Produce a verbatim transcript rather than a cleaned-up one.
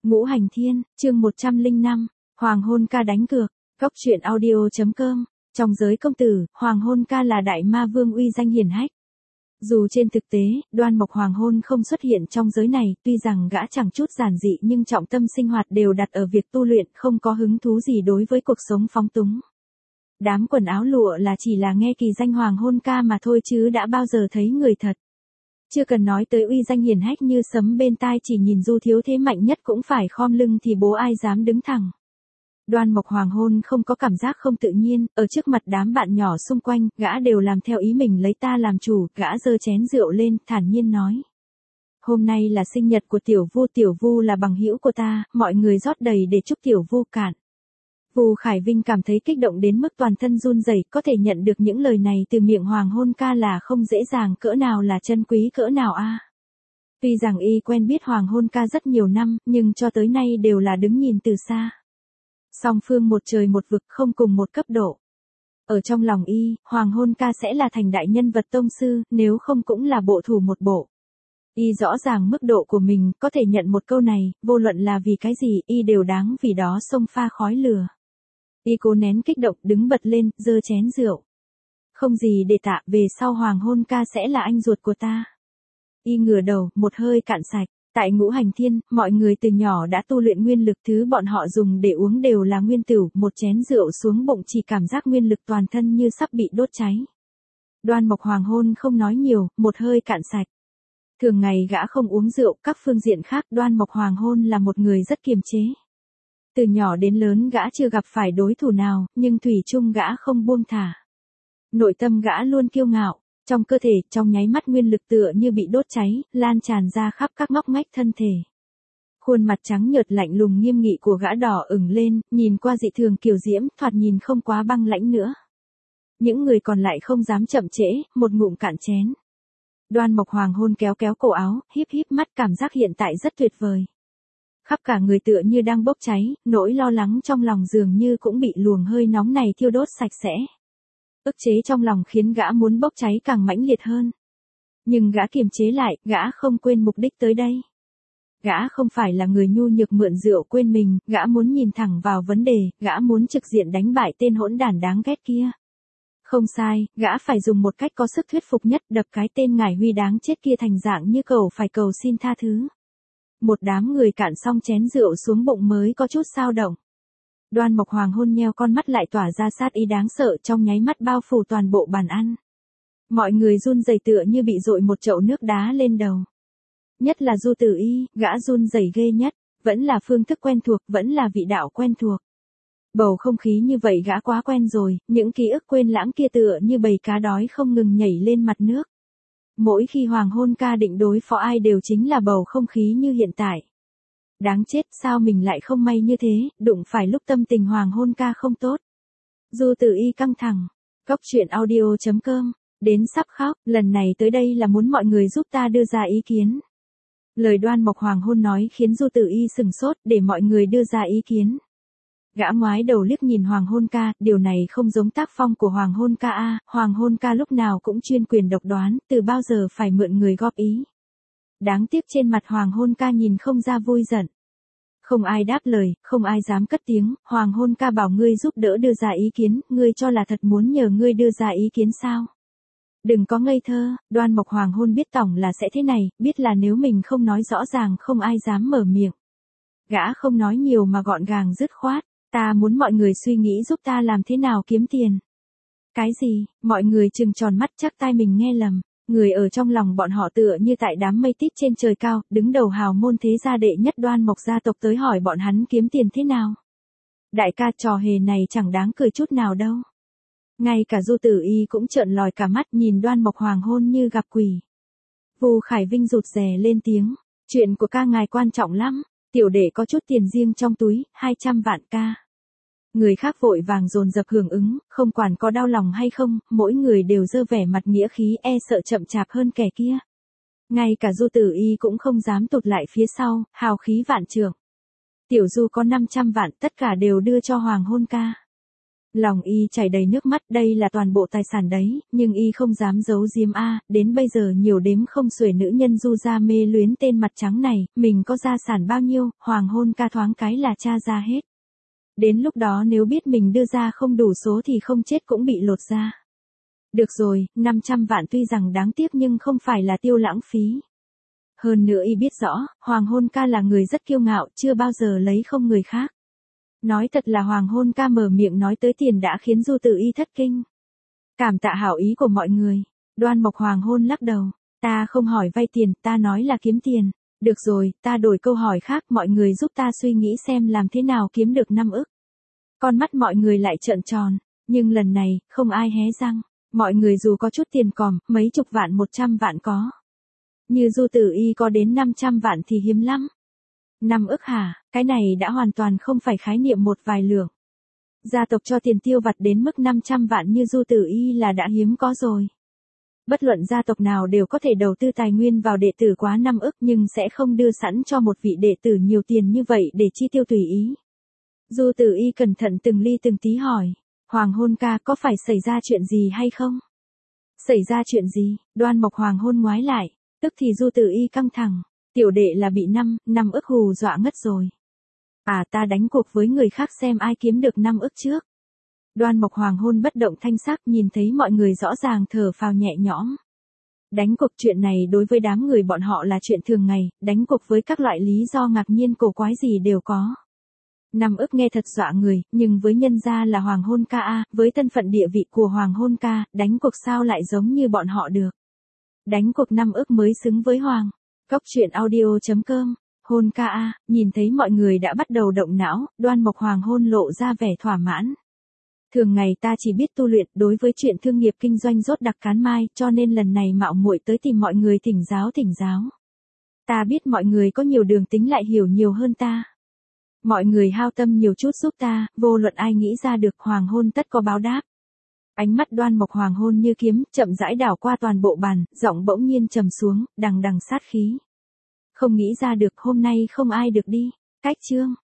Ngũ Hành Thiên, chương một trăm lẻ năm, Hoàng hôn ca đánh cược, Cốc truyện audio chấm com. Trong giới công tử, Hoàng hôn ca là đại ma vương uy danh hiển hách. Dù trên thực tế, Đoan Mộc Hoàng hôn không xuất hiện trong giới này, tuy rằng gã chẳng chút giản dị nhưng trọng tâm sinh hoạt đều đặt ở việc tu luyện, không có hứng thú gì đối với cuộc sống phóng túng. Đám quần áo lụa là chỉ là nghe kỳ danh Hoàng hôn ca mà thôi chứ đã bao giờ thấy người thật. Chưa cần nói tới uy danh hiển hách như sấm bên tai, chỉ nhìn Du Thiếu Thế mạnh nhất cũng phải khom lưng thì bố ai dám đứng thẳng. Đoan Mộc Hoàng hôn không có cảm giác không tự nhiên, ở trước mặt đám bạn nhỏ xung quanh, gã đều làm theo ý mình lấy ta làm chủ, gã giơ chén rượu lên, thản nhiên nói. Hôm nay là sinh nhật của Tiểu Vu, Tiểu Vu là bằng hữu của ta, mọi người rót đầy để chúc Tiểu Vu cạn. Vu Khải Vinh cảm thấy kích động đến mức toàn thân run rẩy, có thể nhận được những lời này từ miệng Hoàng hôn ca là không dễ dàng cỡ nào, là chân quý cỡ nào a. À. Tuy rằng y quen biết Hoàng hôn ca rất nhiều năm, nhưng cho tới nay đều là đứng nhìn từ xa. Song phương một trời một vực, không cùng một cấp độ. Ở trong lòng y, Hoàng hôn ca sẽ là thành đại nhân vật tông sư, nếu không cũng là bộ thủ một bộ. Y rõ ràng mức độ của mình, có thể nhận một câu này, vô luận là vì cái gì, y đều đáng vì đó xông pha khói lửa. Y cố nén kích động, đứng bật lên, giơ chén rượu. Không gì để tạ, về sau Hoàng hôn ca sẽ là anh ruột của ta. Y ngửa đầu, một hơi cạn sạch. Tại Ngũ Hành Thiên, mọi người từ nhỏ đã tu luyện nguyên lực, thứ bọn họ dùng để uống đều là nguyên tửu, một chén rượu xuống bụng chỉ cảm giác nguyên lực toàn thân như sắp bị đốt cháy. Đoan Mộc Hoàng hôn không nói nhiều, một hơi cạn sạch. Thường ngày gã không uống rượu, các phương diện khác Đoan Mộc Hoàng hôn là một người rất kiềm chế. Từ nhỏ đến lớn gã chưa gặp phải đối thủ nào, nhưng thủy chung gã không buông thả. Nội tâm gã luôn kiêu ngạo. Trong cơ thể, trong nháy mắt nguyên lực tựa như bị đốt cháy, lan tràn ra khắp các ngóc ngách thân thể. Khuôn mặt trắng nhợt lạnh lùng nghiêm nghị của gã đỏ ửng lên, nhìn qua dị thường kiều diễm, thoạt nhìn không quá băng lãnh nữa. Những người còn lại không dám chậm trễ, một ngụm cạn chén. Đoan Mộc Hoàng hôn kéo kéo cổ áo, híp híp mắt, cảm giác hiện tại rất tuyệt vời. Khắp cả người tựa như đang bốc cháy, nỗi lo lắng trong lòng dường như cũng bị luồng hơi nóng này thiêu đốt sạch sẽ. Ức chế trong lòng khiến gã muốn bốc cháy càng mãnh liệt hơn. Nhưng gã kiềm chế lại, gã không quên mục đích tới đây. Gã không phải là người nhu nhược mượn rượu quên mình, gã muốn nhìn thẳng vào vấn đề, gã muốn trực diện đánh bại tên hỗn đản đáng ghét kia. Không sai, gã phải dùng một cách có sức thuyết phục nhất, đập cái tên Ngải Huy đáng chết kia thành dạng như cầu phải cầu xin tha thứ. Một đám người cạn xong chén rượu xuống bụng mới có chút xao động. Đoan Mộc Hoàng hôn nheo con mắt lại tỏa ra sát ý đáng sợ, trong nháy mắt bao phủ toàn bộ bàn ăn. Mọi người run rẩy tựa như bị dội một chậu nước đá lên đầu. Nhất là Du Tử Y, gã run rẩy ghê nhất, vẫn là phương thức quen thuộc, vẫn là vị đạo quen thuộc. Bầu không khí như vậy gã quá quen rồi, những ký ức quên lãng kia tựa như bầy cá đói không ngừng nhảy lên mặt nước. Mỗi khi Hoàng hôn ca định đối phó ai đều chính là bầu không khí như hiện tại. Đáng chết, sao mình lại không may như thế, đụng phải lúc tâm tình Hoàng hôn ca không tốt. Du Tử Y căng thẳng. Cốc truyện audio chấm com. Đến sắp khóc, lần này tới đây là muốn mọi người giúp ta đưa ra ý kiến. Lời Đoan Mộc Hoàng hôn nói khiến Du Tử Y sừng sốt, để mọi người đưa ra ý kiến. Gã ngoái đầu liếc nhìn Hoàng hôn ca, điều này không giống tác phong của Hoàng hôn ca a. Hoàng hôn ca lúc nào cũng chuyên quyền độc đoán, từ bao giờ phải mượn người góp ý. Đáng tiếc trên mặt Hoàng hôn ca nhìn không ra vui giận. Không ai đáp lời, không ai dám cất tiếng. Hoàng hôn ca bảo ngươi giúp đỡ đưa ra ý kiến, ngươi cho là thật muốn nhờ ngươi đưa ra ý kiến sao? Đừng có ngây thơ, Đoan Mộc Hoàng hôn biết tổng là sẽ thế này, biết là nếu mình không nói rõ ràng không ai dám mở miệng. Gã không nói nhiều mà gọn gàng dứt khoát, ta muốn mọi người suy nghĩ giúp ta làm thế nào kiếm tiền. Cái gì? Mọi người trừng tròn mắt, chắc tai mình nghe lầm. Người ở trong lòng bọn họ tựa như tại đám mây tít trên trời cao, đứng đầu hào môn thế gia đệ nhất Đoan Mộc gia tộc tới hỏi bọn hắn kiếm tiền thế nào. Đại ca, trò hề này chẳng đáng cười chút nào đâu. Ngay cả Du Tử Y cũng trợn lòi cả mắt, nhìn Đoan Mộc Hoàng hôn như gặp quỷ. Vu Khải Vinh rụt rè lên tiếng, chuyện của ca ngài quan trọng lắm, tiểu đệ có chút tiền riêng trong túi, hai trăm vạn ca. Người khác vội vàng dồn dập hưởng ứng, không quản có đau lòng hay không, mỗi người đều dơ vẻ mặt nghĩa khí, e sợ chậm chạp hơn kẻ kia. Ngay cả Du Tử Y cũng không dám tụt lại phía sau, hào khí vạn trượng. Tiểu Du có năm trăm vạn, tất cả đều đưa cho Hoàng hôn ca. Lòng y chảy đầy nước mắt, đây là toàn bộ tài sản đấy, nhưng y không dám giấu giếm a, đến bây giờ nhiều đếm không xuể nữ nhân du gia mê luyến tên mặt trắng này, mình có gia sản bao nhiêu, hoàng hôn ca thoáng cái là tra ra hết. Đến lúc đó nếu biết mình đưa ra không đủ số thì không chết cũng bị lột ra. Được rồi, năm trăm vạn tuy rằng đáng tiếc nhưng không phải là tiêu lãng phí. Hơn nữa y biết rõ, hoàng hôn ca là người rất kiêu ngạo, chưa bao giờ lấy không người khác. Nói thật là hoàng hôn ca mở miệng nói tới tiền đã khiến Du Tử Y thất kinh. Cảm tạ hảo ý của mọi người. Đoan Mộc hoàng hôn lắc đầu. Ta không hỏi vay tiền, ta nói là kiếm tiền. Được rồi, ta đổi câu hỏi khác, mọi người giúp ta suy nghĩ xem làm thế nào kiếm được năm ức. Con mắt mọi người lại trợn tròn, nhưng lần này, không ai hé răng. Mọi người dù có chút tiền còm, mấy chục vạn một trăm vạn có. Như Du Tử Y có đến năm trăm vạn thì hiếm lắm. Năm ức hả, cái này đã hoàn toàn không phải khái niệm một vài lượng. Gia tộc cho tiền tiêu vặt đến mức năm trăm vạn như Du Tử Y là đã hiếm có rồi. Bất luận gia tộc nào đều có thể đầu tư tài nguyên vào đệ tử quá năm ức nhưng sẽ không đưa sẵn cho một vị đệ tử nhiều tiền như vậy để chi tiêu tùy ý. Du Tử Y cẩn thận từng ly từng tí hỏi, hoàng hôn ca có phải xảy ra chuyện gì hay không? Xảy ra chuyện gì? Đoan Mộc hoàng hôn ngoái lại, tức thì Du Tử Y căng thẳng. Tiểu đệ là bị năm, năm ức hù dọa ngất rồi. À ta đánh cuộc với người khác xem ai kiếm được năm ức trước. Đoan Mộc hoàng hôn bất động thanh sắc nhìn thấy mọi người rõ ràng thở phào nhẹ nhõm. Đánh cuộc chuyện này đối với đám người bọn họ là chuyện thường ngày, đánh cuộc với các loại lý do ngạc nhiên cổ quái gì đều có. Năm ức nghe thật dọa người, nhưng với nhân gia là hoàng hôn ca a, với thân phận địa vị của hoàng hôn ca, đánh cuộc sao lại giống như bọn họ được. Đánh cuộc năm ức mới xứng với hoàng. Cốc truyện audio chấm com, hôn ca a, nhìn thấy mọi người đã bắt đầu động não, Đoan Mộc hoàng hôn lộ ra vẻ thỏa mãn. Thường ngày ta chỉ biết tu luyện, đối với chuyện thương nghiệp kinh doanh rốt đặc cán mai, cho nên lần này mạo muội tới tìm mọi người thỉnh giáo thỉnh giáo. Ta biết mọi người có nhiều đường tính lại hiểu nhiều hơn ta. Mọi người hao tâm nhiều chút giúp ta, vô luận ai nghĩ ra được hoàng hôn tất có báo đáp. Ánh mắt Đoan Mộc hoàng hôn như kiếm, chậm rãi đảo qua toàn bộ bàn, giọng bỗng nhiên trầm xuống, đằng đằng sát khí. Không nghĩ ra được hôm nay không ai được đi. Cách chương.